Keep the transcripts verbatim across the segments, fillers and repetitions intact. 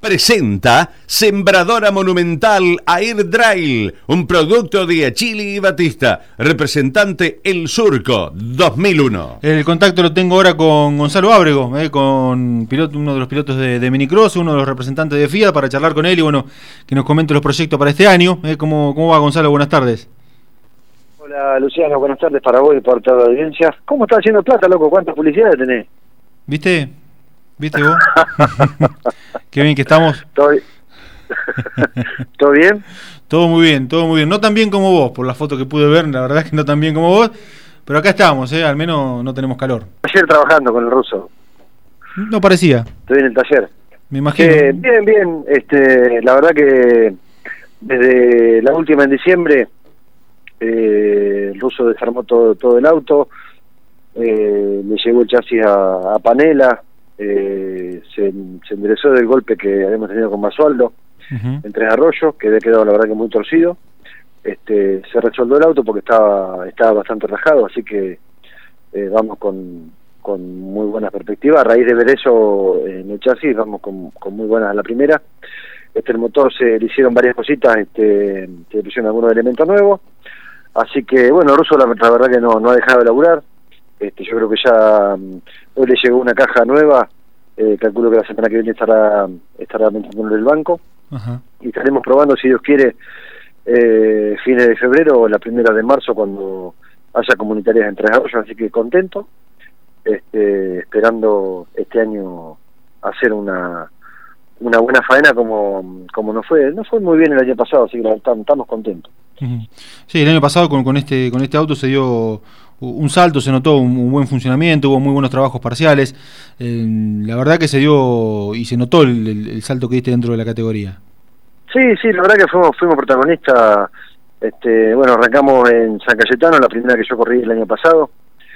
Presenta Sembradora Monumental Air Drill, un producto de Achille y Batista, representante El Surco dos mil uno. El contacto lo tengo ahora con Gonzalo Ábrego, eh, con piloto, uno de los pilotos de, de Minicross, uno de los representantes de Fiat, para charlar con él y bueno, que nos comente los proyectos para este año. Eh, ¿cómo, ¿Cómo va, Gonzalo? Buenas tardes. Hola, Luciano, buenas tardes para vos y para toda la audiencia. ¿Cómo estás haciendo plata, loco? ¿Cuántas publicidades tenés? ¿Viste? ¿Viste vos? Qué bien que estamos. ¿Todo, ¿Todo bien? Todo muy bien, todo muy bien. No tan bien como vos, por la foto que pude ver, la verdad es que no tan bien como vos, pero acá estamos, ¿eh? Al menos no tenemos calor. Ayer trabajando con el ruso. No parecía. Estoy en el taller. Me imagino. Eh, bien, bien. Este, la verdad que desde la última en diciembre, eh, el ruso desarmó todo, todo el auto, eh, le llegó el chasis a, a Panela. Eh, se, se enderezó del golpe que habíamos tenido con Basualdo uh-huh. en Tres Arroyos, que había quedado la verdad que muy torcido. Este, se resolvió el auto porque estaba estaba bastante rajado, así que eh, vamos con, con muy buenas perspectivas. A raíz de ver eso en el chasis, vamos con, con muy buenas a la primera. Este, el motor se le hicieron varias cositas, este, se le pusieron algunos elementos nuevos, así que bueno, el ruso la, la verdad que no, no ha dejado de laburar. Este, yo creo que ya um, hoy le llegó una caja nueva, eh, calculo que la semana que viene estará estará metiéndole el banco. Uh-huh. Y estaremos probando, si Dios quiere, eh, fines de febrero o la primera de marzo, cuando haya comunitarias en Tres Arroyos, así que contento, este, esperando este año hacer una una buena faena como como nos fue, no fue muy bien el año pasado, así que estamos, estamos contentos. Uh-huh. Sí, el año pasado con, con este con este auto se dio un salto, se notó un, un buen funcionamiento, hubo muy buenos trabajos parciales, eh, la verdad que se dio y se notó el, el, el salto que diste dentro de la categoría. Sí, sí, la verdad que fuimos, fuimos protagonistas. Este, bueno, arrancamos en San Cayetano, la primera que yo corrí el año pasado,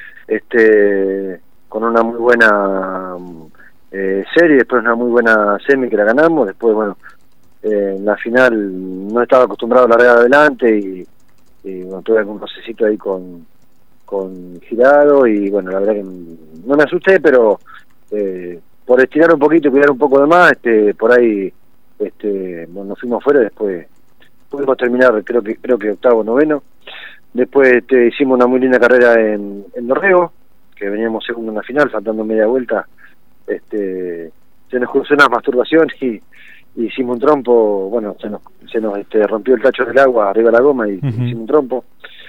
este, con una muy buena eh, serie, después una muy buena semi que la ganamos, después bueno, eh, en la final no estaba acostumbrado a largar adelante y, y bueno, tuve algún procesito ahí con con girado y bueno, la verdad que no me asusté, pero eh, por estirar un poquito y cuidar un poco de más, este, por ahí este, bueno, nos fuimos fuera, después pudimos terminar creo que creo que octavo, noveno, después este, hicimos una muy linda carrera en, en Dorrego, que veníamos segundo en la final, faltando media vuelta, este, se nos cruzó una masturbación y, y hicimos un trompo, bueno, se nos, se nos este, rompió el tacho del agua arriba de la goma y uh-huh. hicimos un trompo.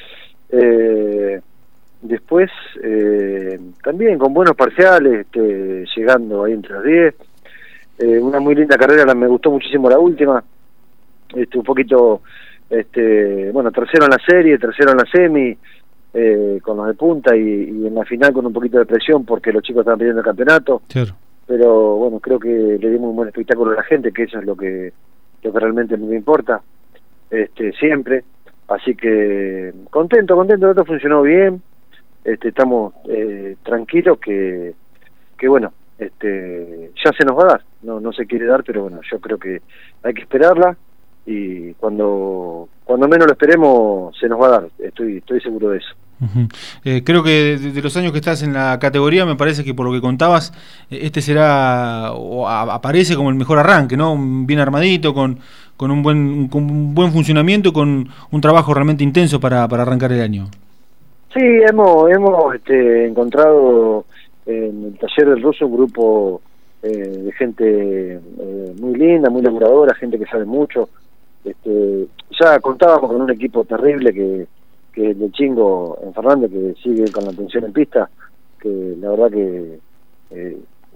Eh, Después, eh, también con buenos parciales, este, llegando ahí entre los diez. Eh, una muy linda carrera, la, me gustó muchísimo la última. Este, un poquito, este, bueno, tercero en la serie, tercero en la semi, eh, con los de punta y, y en la final con un poquito de presión porque los chicos estaban pidiendo el campeonato. Claro. Pero bueno, creo que le dimos un buen espectáculo a la gente, que eso es lo que, lo que realmente me importa, este, siempre. Así que contento, contento, todo funcionó bien. Este, estamos eh, tranquilos que que bueno, este, ya se nos va a dar, no no se quiere dar, pero bueno, yo creo que hay que esperarla y cuando cuando menos lo esperemos se nos va a dar, estoy estoy seguro de eso. Uh-huh. Eh, creo que de, de los años que estás en la categoría, me parece que por lo que contabas, este será o a, aparece como el mejor arranque, ¿no? Bien armadito, con con un buen con un buen funcionamiento, con un trabajo realmente intenso para para arrancar el año. Sí, hemos hemos este, encontrado en el taller del ruso un grupo eh, de gente eh, muy linda, muy laburadora, gente que sabe mucho. Este, ya contábamos con un equipo terrible que, que es de Chingo en Fernández, que sigue con la atención en pista, que la verdad que eh,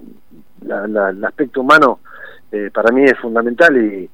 la, la, el aspecto humano eh, para mí es fundamental y,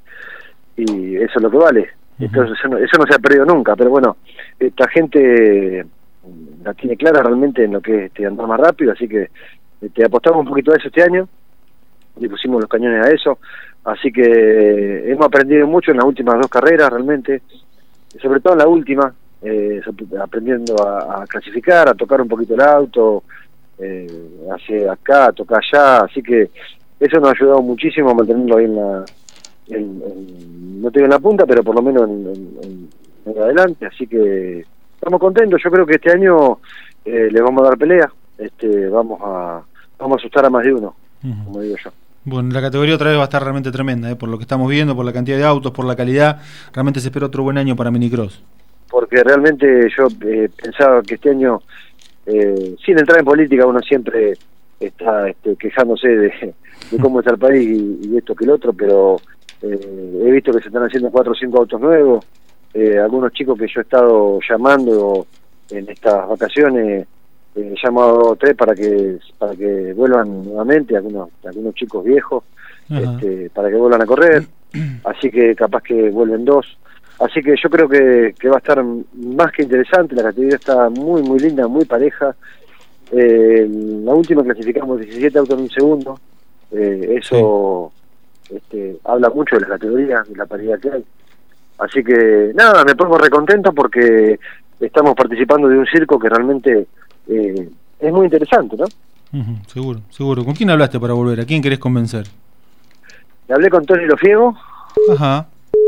y eso es lo que vale. Uh-huh. Entonces, eso no, eso no se ha perdido nunca, pero bueno, esta gente la tiene clara realmente en lo que es este, andar más rápido, así que este, apostamos un poquito a eso este año, le pusimos los cañones a eso, así que hemos aprendido mucho en las últimas dos carreras realmente, sobre todo en la última, eh, aprendiendo a, a clasificar, a tocar un poquito el auto, eh, hacia acá, tocar allá, así que eso nos ha ayudado muchísimo a mantenerlo ahí en la, en, en, no te digo en la punta, pero por lo menos en, en, en adelante, así que estamos contentos. Yo creo que este año eh, le vamos a dar pelea, este, vamos a vamos a asustar a más de uno, uh-huh. como digo yo. Bueno, la categoría otra vez va a estar realmente tremenda, ¿eh? Por lo que estamos viendo, por la cantidad de autos, por la calidad. Realmente se espera otro buen año para Minicross. Porque realmente yo eh, pensaba que este año, eh, sin entrar en política, uno siempre está este, quejándose de, de cómo está el país y, y esto que el otro, pero eh, he visto que se están haciendo cuatro o cinco autos nuevos. Eh, algunos chicos que yo he estado llamando en estas vacaciones, he llamado tres para que para que vuelvan nuevamente, algunos algunos chicos viejos, este, para que vuelvan a correr, así que capaz que vuelven dos, así que yo creo que, que va a estar más que interesante. La categoría está muy muy linda, muy pareja. Eh, la última clasificamos diecisiete autos en un segundo, eh, eso sí. este, habla mucho de la categoría, de la paridad que hay, así que nada, me pongo recontento porque estamos participando de un circo que realmente Eh, es muy interesante, ¿no? Uh-huh, seguro, seguro. ¿Con quién hablaste para volver? ¿A quién querés convencer? Hablé con Tony Lofiego, Ajá.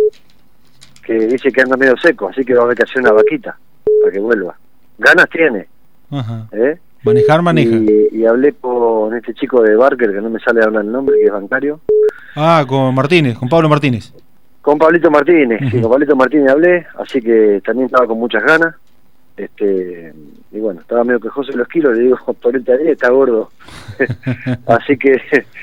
que dice que anda medio seco, así que va a haber que hacer una vaquita para que vuelva. Ganas tiene. Ajá. ¿Eh? Manejar, maneja. Y, y hablé con este chico de Barker, que no me sale a hablar el nombre, que es bancario. Ah, con Martínez, con Pablo Martínez. Con Pablito Martínez, uh-huh. sí, con Pablito Martínez hablé, así que también estaba con muchas ganas. Este y bueno, estaba medio quejoso de los kilos, le digo, ponete ahí, está gordo. Así que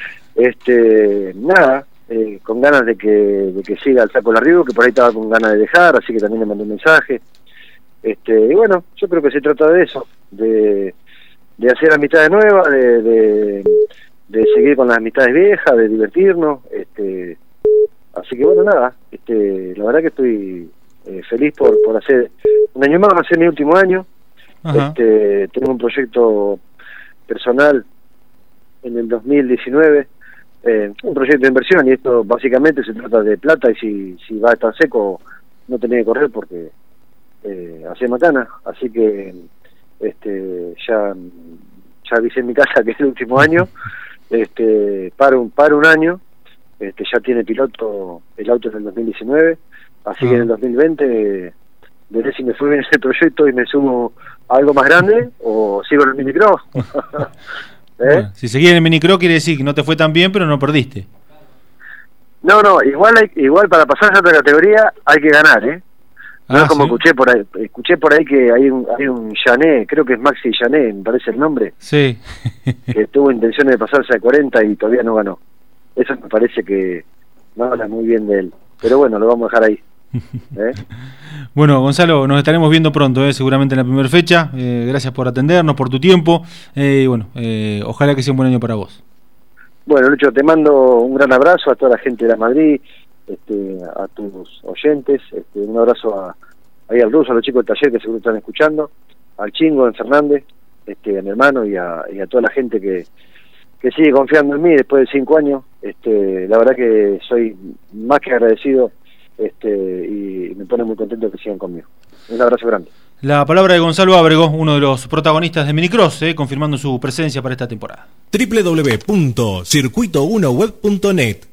este nada, eh, con ganas de que de que siga el saco Larrigo, que por ahí estaba con ganas de dejar, así que también le mandé un mensaje. Este y bueno, yo creo que se trata de eso, de, de hacer amistades nuevas, de, de, de seguir con las amistades viejas, de divertirnos, este así que bueno, nada, este la verdad que estoy eh, feliz por, por hacer un año más, va a ser mi último año. Este, tengo un proyecto personal en el dos mil diecinueve, eh, un proyecto de inversión, y esto básicamente se trata de plata, y si, si va a estar seco no tenés que correr porque eh, hace macana, así que este ya ya avisé en mi casa que es el último año, este paro un, paro un año, este ya tiene piloto el auto en el dos mil diecinueve, así uh-huh. que en el dos mil veinte veré si me fue bien ese proyecto y me sumo a algo más grande o sigo en el Minicross. ¿Eh? Bueno, si seguís en el Minicross quiere decir que no te fue tan bien, pero no perdiste. No, no, igual hay, igual para pasar a otra categoría hay que ganar, ¿eh? No ah, es como ¿sí? escuché por ahí, escuché por ahí que hay un, hay un Jané, creo que es Maxi Jané, me parece el nombre. Sí. Que tuvo intenciones de pasarse a cuarenta y todavía no ganó. Eso me parece que no habla muy bien de él. Pero bueno, lo vamos a dejar ahí. ¿Eh? Bueno, Gonzalo, nos estaremos viendo pronto, ¿eh? Seguramente en la primera fecha. Eh, gracias por atendernos, por tu tiempo. Eh, y bueno, eh, ojalá que sea un buen año para vos. Bueno, Lucho, te mando un gran abrazo a toda la gente de la Madrid, este, a tus oyentes, este, un abrazo a, ahí al Ruso, a los chicos del taller que seguro están escuchando, al Chingo, en Fernández, este, a mi hermano y a, y a toda la gente que, que sigue confiando en mí después de cinco años. Este, la verdad que soy más que agradecido. Este, y me pone muy contento que sigan conmigo. Un abrazo grande. La palabra de Gonzalo Ábrego, uno de los protagonistas de Minicross, eh, confirmando su presencia para esta temporada. doble u doble u doble u punto circuito uno web punto net